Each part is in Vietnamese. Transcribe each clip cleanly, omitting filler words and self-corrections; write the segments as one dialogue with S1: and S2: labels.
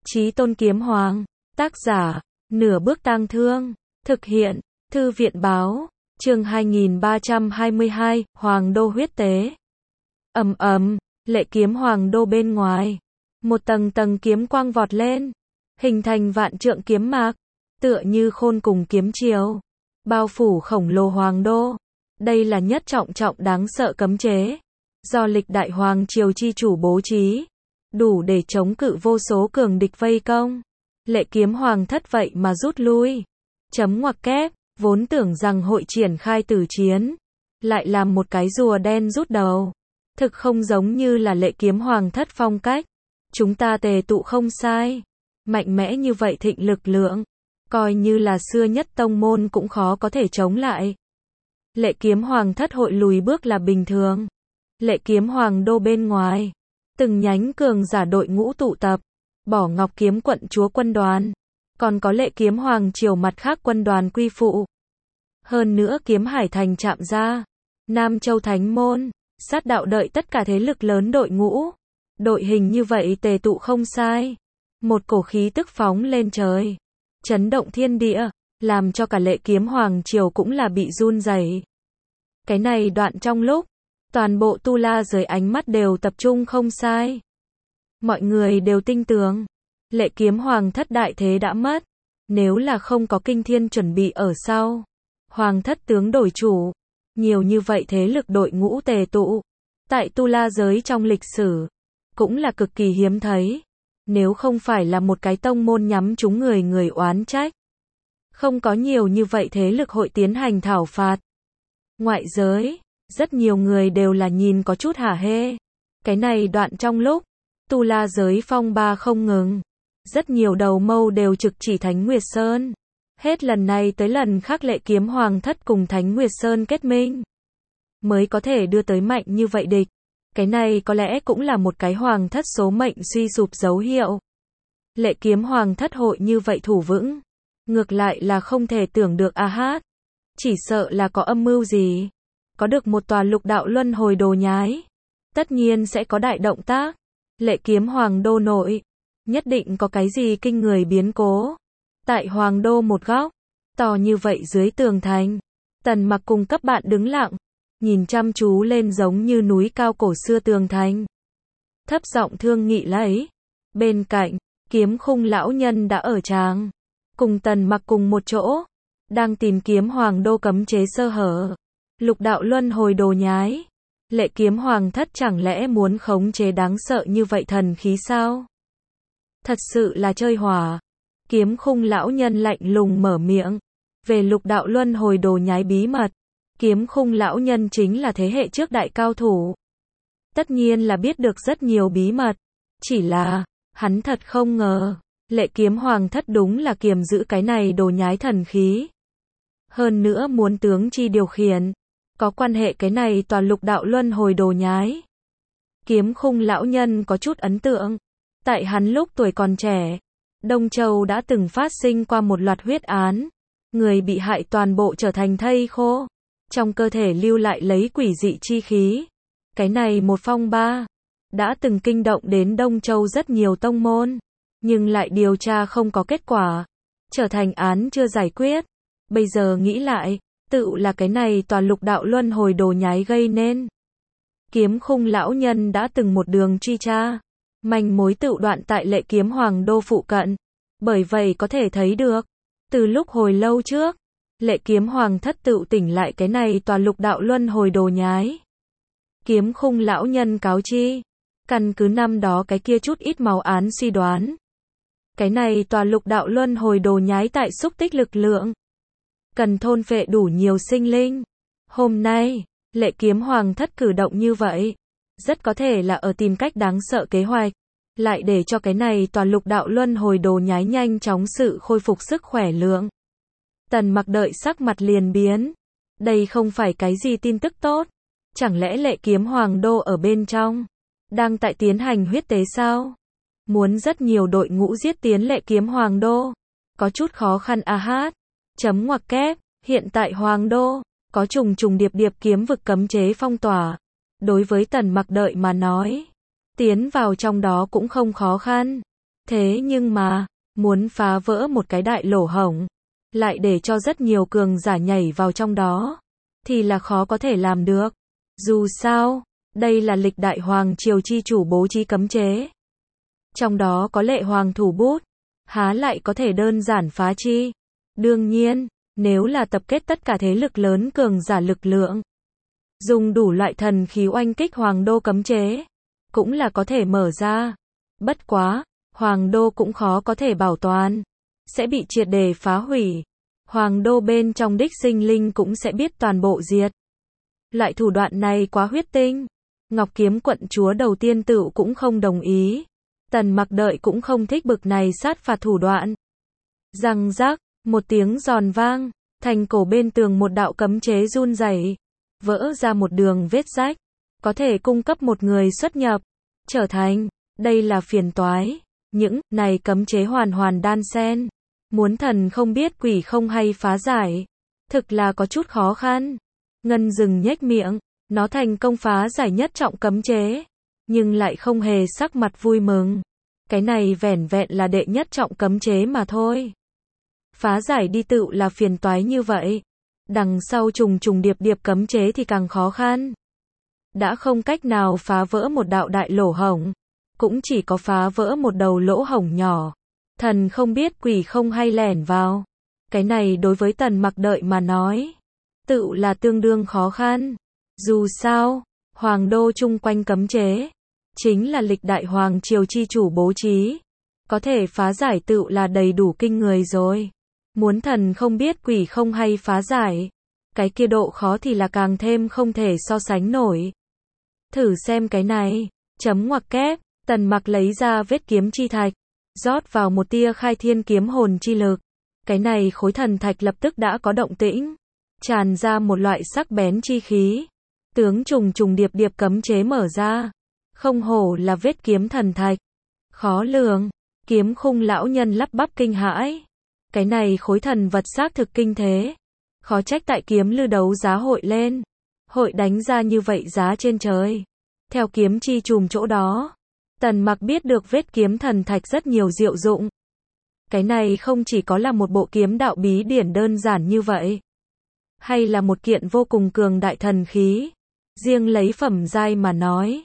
S1: Chí Tôn Kiếm Hoàng. Tác giả, Nửa Bước Tang Thương. Thực hiện, Thư viện Báo. Chương 2322, Hoàng Đô huyết tế. Ầm ầm, Lệ Kiếm Hoàng Đô bên ngoài, một tầng tầng kiếm quang vọt lên, hình thành vạn trượng kiếm mạc, tựa như khôn cùng kiếm chiều, bao phủ khổng lồ Hoàng Đô. Đây là nhất trọng đáng sợ cấm chế, do lịch đại Hoàng Triều chi chủ bố trí, đủ để chống cự vô số cường địch vây công. Lệ Kiếm Hoàng thất vậy mà rút lui. Chấm ngoặc kép, vốn tưởng rằng hội triển khai tử chiến, lại làm một cái rùa đen rút đầu. Thực không giống như là Lệ Kiếm Hoàng thất phong cách. Chúng ta tề tụ không sai. Mạnh mẽ như vậy thịnh lực lượng, coi như là xưa nhất tông môn cũng khó có thể chống lại. Lệ Kiếm Hoàng thất hội lùi bước là bình thường. Lệ Kiếm Hoàng Đô bên ngoài, từng nhánh cường giả đội ngũ tụ tập, Bỏ Ngọc Kiếm quận chúa quân đoàn, còn có Lệ Kiếm Hoàng Triều mặt khác quân đoàn quy phụ. Hơn nữa Kiếm Hải Thành chạm ra, Nam Châu Thánh Môn, Sát Đạo đợi tất cả thế lực lớn đội ngũ. Đội hình như vậy tề tụ không sai. Một cổ khí tức phóng lên trời, chấn động thiên địa, làm cho cả Lệ Kiếm Hoàng Triều cũng là bị run rẩy. Cái này đoạn trong lúc, toàn bộ tu la giới ánh mắt đều tập trung không sai. Mọi người đều tin tưởng, Lệ Kiếm Hoàng thất đại thế đã mất. Nếu là không có kinh thiên chuẩn bị ở sau, Hoàng thất tướng đổi chủ, nhiều như vậy thế lực đội ngũ tề tụ, tại tu la giới trong lịch sử, cũng là cực kỳ hiếm thấy. Nếu không phải là một cái tông môn nhắm trúng người oán trách, không có nhiều như vậy thế lực hội tiến hành thảo phạt. Ngoại giới, rất nhiều người đều là nhìn có chút hả hê. Cái này đoạn trong lúc, tu la giới phong ba không ngừng, rất nhiều đầu mâu đều trực chỉ Thánh Nguyệt Sơn. Hết lần này tới lần khác Lệ Kiếm Hoàng thất cùng Thánh Nguyệt Sơn kết minh, mới có thể đưa tới mạnh như vậy địch. Cái này có lẽ cũng là một cái hoàng thất số mệnh suy sụp dấu hiệu. Lệ Kiếm Hoàng thất hội như vậy thủ vững, ngược lại là không thể tưởng được hát. Chỉ sợ là có âm mưu gì. Có được một tòa lục đạo luân hồi đồ nhái, tất nhiên sẽ có đại động tác. Lệ Kiếm Hoàng Đô nội, nhất định có cái gì kinh người biến cố. Tại Hoàng Đô một góc, to như vậy dưới tường thành, Tần Mặc cùng các bạn đứng lặng, nhìn chăm chú lên giống như núi cao cổ xưa tường thành. Thấp giọng thương nghị lấy. Bên cạnh, Kiếm Khung lão nhân đã ở tràng, cùng Tần Mặc cùng một chỗ, đang tìm kiếm Hoàng Đô cấm chế sơ hở. Lục đạo luân hồi đồ nhái. Lệ Kiếm Hoàng thất chẳng lẽ muốn khống chế đáng sợ như vậy thần khí sao? Thật sự là chơi hỏa. Kiếm Khung lão nhân lạnh lùng mở miệng. Về lục đạo luân hồi đồ nhái bí mật, Kiếm Khung lão nhân chính là thế hệ trước đại cao thủ. Tất nhiên là biết được rất nhiều bí mật. Chỉ là, hắn thật không ngờ, Lệ Kiếm Hoàng thất đúng là kiềm giữ cái này đồ nhái thần khí. Hơn nữa muốn tướng chi điều khiển, có quan hệ cái này tòa lục đạo luân hồi đồ nhái. Kiếm Khung lão nhân có chút ấn tượng. Tại hắn lúc tuổi còn trẻ, Đông Châu đã từng phát sinh qua một loạt huyết án. Người bị hại toàn bộ trở thành thây khô, trong cơ thể lưu lại lấy quỷ dị chi khí. Cái này một phong ba, đã từng kinh động đến Đông Châu rất nhiều tông môn, nhưng lại điều tra không có kết quả, trở thành án chưa giải quyết. Bây giờ nghĩ lại, tự là cái này tòa lục đạo luân hồi đồ nhái gây nên. Kiếm Khung lão nhân đã từng một đường truy tra, manh mối tự đoạn tại Lệ Kiếm Hoàng Đô phụ cận. Bởi vậy có thể thấy được, từ lúc hồi lâu trước, Lệ Kiếm Hoàng thất tự tỉnh lại cái này tòa lục đạo luân hồi đồ nhái. Kiếm Khung lão nhân cáo chi, căn cứ năm đó cái kia chút ít máu án suy đoán, cái này tòa lục đạo luân hồi đồ nhái tại xúc tích lực lượng, cần thôn phệ đủ nhiều sinh linh. Hôm nay, Lệ Kiếm Hoàng thất cử động như vậy, rất có thể là ở tìm cách đáng sợ kế hoạch, lại để cho cái này tòa lục đạo luân hồi đồ nhái nhanh chóng sự khôi phục sức khỏe lượng. Tần Mặc đợi sắc mặt liền biến. Đây không phải cái gì tin tức tốt. Chẳng lẽ Lệ Kiếm Hoàng Đô ở bên trong đang tại tiến hành huyết tế sao? Muốn rất nhiều đội ngũ giết tiến Lệ Kiếm Hoàng Đô, có chút khó khăn hát. Chấm ngoặc kép, hiện tại Hoàng Đô có trùng trùng điệp điệp kiếm vực cấm chế phong tỏa. Đối với Tần Mặc đợi mà nói, tiến vào trong đó cũng không khó khăn. Thế nhưng mà, muốn phá vỡ một cái đại lỗ hổng, lại để cho rất nhiều cường giả nhảy vào trong đó, thì là khó có thể làm được. Dù sao, đây là lịch đại hoàng triều chi chủ bố trí cấm chế. Trong đó có lệ hoàng thủ bút, há lại có thể đơn giản phá chi. Đương nhiên, nếu là tập kết tất cả thế lực lớn cường giả lực lượng, dùng đủ loại thần khí oanh kích hoàng đô cấm chế, cũng là có thể mở ra. Bất quá, hoàng đô cũng khó có thể bảo toàn, sẽ bị triệt để phá hủy. Hoàng đô bên trong đích sinh linh cũng sẽ biết toàn bộ diệt. Loại thủ đoạn này quá huyết tinh. Ngọc Kiếm quận chúa đầu tiên tựu cũng không đồng ý. Tần Mặc đợi cũng không thích bực này sát phạt thủ đoạn. Răng rác, một tiếng giòn vang, thành cổ bên tường một đạo cấm chế run rẩy, vỡ ra một đường vết rách, có thể cung cấp một người xuất nhập, trở thành, đây là phiền toái. Những này cấm chế hoàn hoàn đan xen, muốn thần không biết quỷ không hay phá giải, thực là có chút khó khăn. Ngân Dừng nhếch miệng, nó thành công phá giải nhất trọng cấm chế, nhưng lại không hề sắc mặt vui mừng. Cái này vẻn vẹn là đệ nhất trọng cấm chế mà thôi. Phá giải đi tựu là phiền toái như vậy. Đằng sau trùng trùng điệp điệp cấm chế thì càng khó khăn. Đã không cách nào phá vỡ một đạo đại lỗ hổng, cũng chỉ có phá vỡ một đầu lỗ hổng nhỏ. Thần không biết quỷ không hay lẻn vào. Cái này đối với Tần Mặc đợi mà nói, tựu là tương đương khó khăn. Dù sao, hoàng đô chung quanh cấm chế, chính là lịch đại hoàng triều chi chủ bố trí. Có thể phá giải tựu là đầy đủ kinh người rồi. Muốn thần không biết quỷ không hay phá giải, cái kia độ khó thì là càng thêm không thể so sánh nổi. Thử xem cái này, chấm ngoặc kép, Tần Mặc lấy ra vết kiếm chi thạch, rót vào một tia khai thiên kiếm hồn chi lực. Cái này khối thần thạch lập tức đã có động tĩnh, tràn ra một loại sắc bén chi khí. Tướng trùng trùng điệp điệp cấm chế mở ra, không hổ là vết kiếm thần thạch. Khó lường, kiếm khung lão nhân lắp bắp kinh hãi. Cái này khối thần vật xác thực kinh thế. Khó trách tại kiếm lư đấu giá hội lên, hội đánh ra như vậy giá trên trời. Theo kiếm chi trùm chỗ đó, Tần Mặc biết được vết kiếm thần thạch rất nhiều diệu dụng. Cái này không chỉ có là một bộ kiếm đạo bí điển đơn giản như vậy, hay là một kiện vô cùng cường đại thần khí. Riêng lấy phẩm giai mà nói,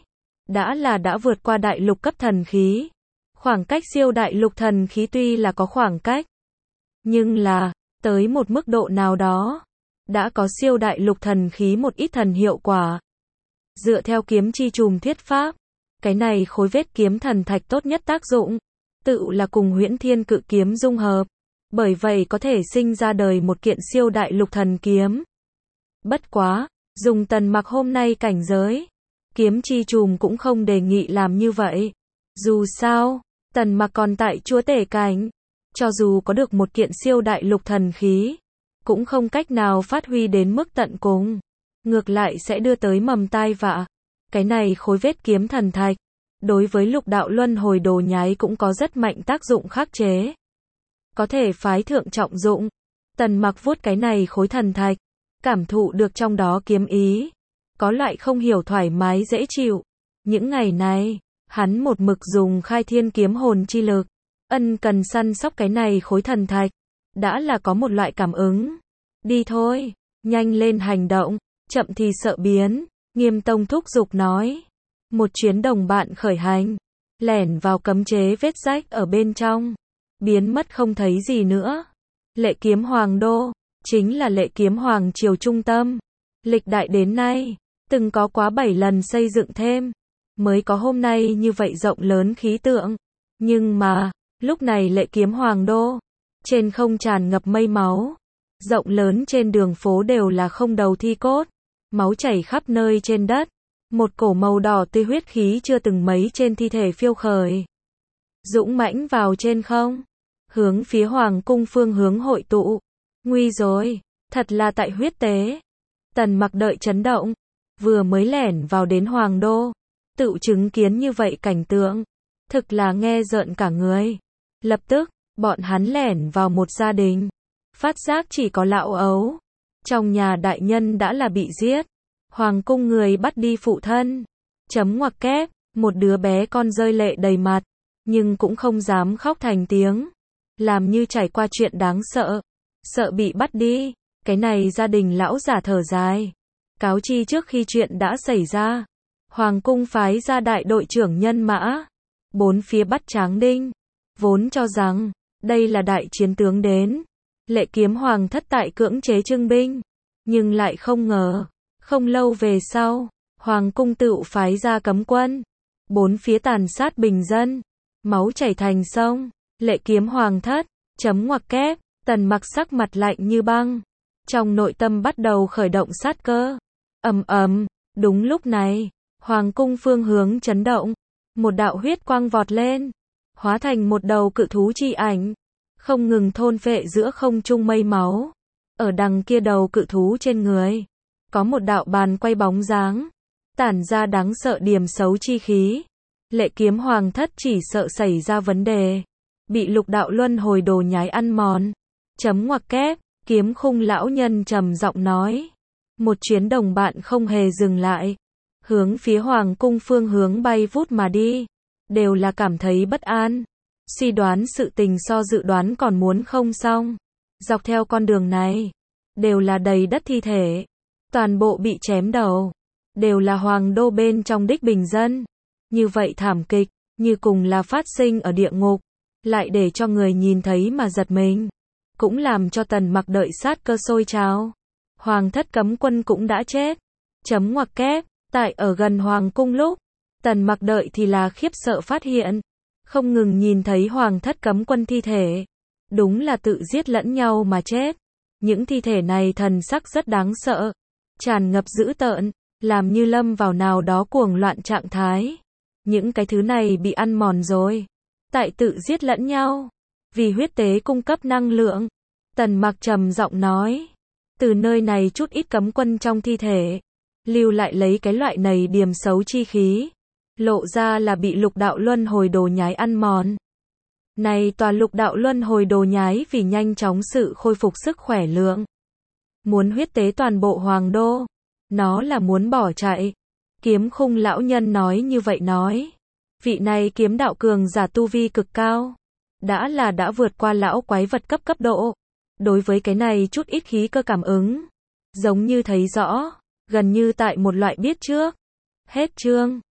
S1: đã vượt qua đại lục cấp thần khí. Khoảng cách siêu đại lục thần khí tuy là có khoảng cách, nhưng là, tới một mức độ nào đó, đã có siêu đại lục thần khí một ít thần hiệu quả. Dựa theo kiếm chi trùm thuyết pháp, cái này khối vết kiếm thần thạch tốt nhất tác dụng, tự là cùng Huyễn Thiên Cự Kiếm dung hợp. Bởi vậy có thể sinh ra đời một kiện siêu đại lục thần kiếm. Bất quá, dùng Tần Mặc hôm nay cảnh giới, kiếm chi trùm cũng không đề nghị làm như vậy. Dù sao, Tần Mặc còn tại chúa tể cảnh, cho dù có được một kiện siêu đại lục thần khí, cũng không cách nào phát huy đến mức tận cùng, ngược lại sẽ đưa tới mầm tai vạ. Cái này khối vết kiếm thần thạch, đối với lục đạo luân hồi đồ nhái cũng có rất mạnh tác dụng khắc chế, có thể phái thượng trọng dụng. Tần Mặc vuốt cái này khối thần thạch, cảm thụ được trong đó kiếm ý, có loại không hiểu thoải mái dễ chịu. Những ngày này, hắn một mực dùng khai thiên kiếm hồn chi lực, ân cần săn sóc cái này khối thần thạch, đã là có một loại cảm ứng. Đi thôi, nhanh lên hành động, chậm thì sợ biến, Nghiêm Tông thúc giục nói. Một chuyến đồng bạn khởi hành, lẻn vào cấm chế vết rách ở bên trong, biến mất không thấy gì nữa. Lệ Kiếm Hoàng đô, chính là Lệ Kiếm Hoàng triều trung tâm. Lịch đại đến nay, từng có quá 7 lần xây dựng thêm, mới có hôm nay như vậy rộng lớn khí tượng. Nhưng mà, lúc này Lệ Kiếm Hoàng đô, trên không tràn ngập mây máu, rộng lớn trên đường phố đều là không đầu thi cốt, máu chảy khắp nơi trên đất, một cổ màu đỏ tươi huyết khí chưa từng mấy trên thi thể phiêu khởi, dũng mãnh vào trên không, hướng phía hoàng cung phương hướng hội tụ. Nguy rồi, thật là tại huyết tế. Tần Mặc đợi chấn động, vừa mới lẻn vào đến hoàng đô, tự chứng kiến như vậy cảnh tượng, thực là nghe rợn cả người. Lập tức, bọn hắn lẻn vào một gia đình, phát giác chỉ có lão ấu, trong nhà đại nhân đã là bị giết, hoàng cung người bắt đi phụ thân. Chấm ngoặc kép, một đứa bé con rơi lệ đầy mặt, nhưng cũng không dám khóc thành tiếng, làm như trải qua chuyện đáng sợ, sợ bị bắt đi. Cái này gia đình lão giả thở dài. Cáo chi trước khi chuyện đã xảy ra, Hoàng cung phái ra đại đội trưởng nhân mã, bốn phía bắt Tráng Đinh, vốn cho rằng đây là đại chiến tướng đến, Lệ Kiếm Hoàng thất tại cưỡng chế trưng binh, nhưng lại không ngờ, không lâu về sau, Hoàng cung tự phái ra cấm quân, bốn phía tàn sát bình dân, máu chảy thành sông. Lệ Kiếm Hoàng thất, chấm ngoặc kép, Tần Mặc sắc mặt lạnh như băng, trong nội tâm bắt đầu khởi động sát cơ. Ầm ầm, đúng lúc này, Hoàng cung phương hướng chấn động, một đạo huyết quang vọt lên, hóa thành một đầu cự thú chi ảnh, không ngừng thôn phệ giữa không trung mây máu. Ở đằng kia đầu cự thú trên người, có một đạo bàn quay bóng dáng, tản ra đáng sợ điểm xấu chi khí. Lệ Kiếm Hoàng thất chỉ sợ xảy ra vấn đề, bị lục đạo luân hồi đồ nhái ăn mòn. Chấm ngoặc kép, Kiếm Khung lão nhân trầm giọng nói. Một chuyến đồng bạn không hề dừng lại, hướng phía Hoàng cung phương hướng bay vút mà đi, đều là cảm thấy bất an, suy đoán sự tình so dự đoán còn muốn không xong. Dọc theo con đường này, đều là đầy đất thi thể, toàn bộ bị chém đầu, đều là hoàng đô bên trong đích bình dân. Như vậy thảm kịch, như cùng là phát sinh ở địa ngục, lại để cho người nhìn thấy mà giật mình, cũng làm cho Tần Mặc đợi sát cơ sôi trào. Hoàng thất cấm quân cũng đã chết. Chấm ngoặc kép, tại ở gần Hoàng cung lúc, Tần Mặc đợi thì là khiếp sợ phát hiện, không ngừng nhìn thấy Hoàng thất cấm quân thi thể, đúng là tự giết lẫn nhau mà chết. Những thi thể này thần sắc rất đáng sợ, tràn ngập dữ tợn, làm như lâm vào nào đó cuồng loạn trạng thái. Những cái thứ này bị ăn mòn rồi, tại tự giết lẫn nhau, vì huyết tế cung cấp năng lượng. Tần Mặc trầm giọng nói, từ nơi này chút ít cấm quân trong thi thể, lưu lại lấy cái loại này điểm xấu chi khí, lộ ra là bị lục đạo luân hồi đồ nhái ăn mòn. Này tòa lục đạo luân hồi đồ nhái vì nhanh chóng sự khôi phục sức khỏe lượng, muốn huyết tế toàn bộ hoàng đô, nó là muốn bỏ chạy. Kiếm Khung lão nhân nói như vậy nói, vị này kiếm đạo cường giả tu vi cực cao, đã vượt qua lão quái vật cấp độ. Đối với cái này chút ít khí cơ cảm ứng, giống như thấy rõ, gần như tại một loại biết trước. Hết chương.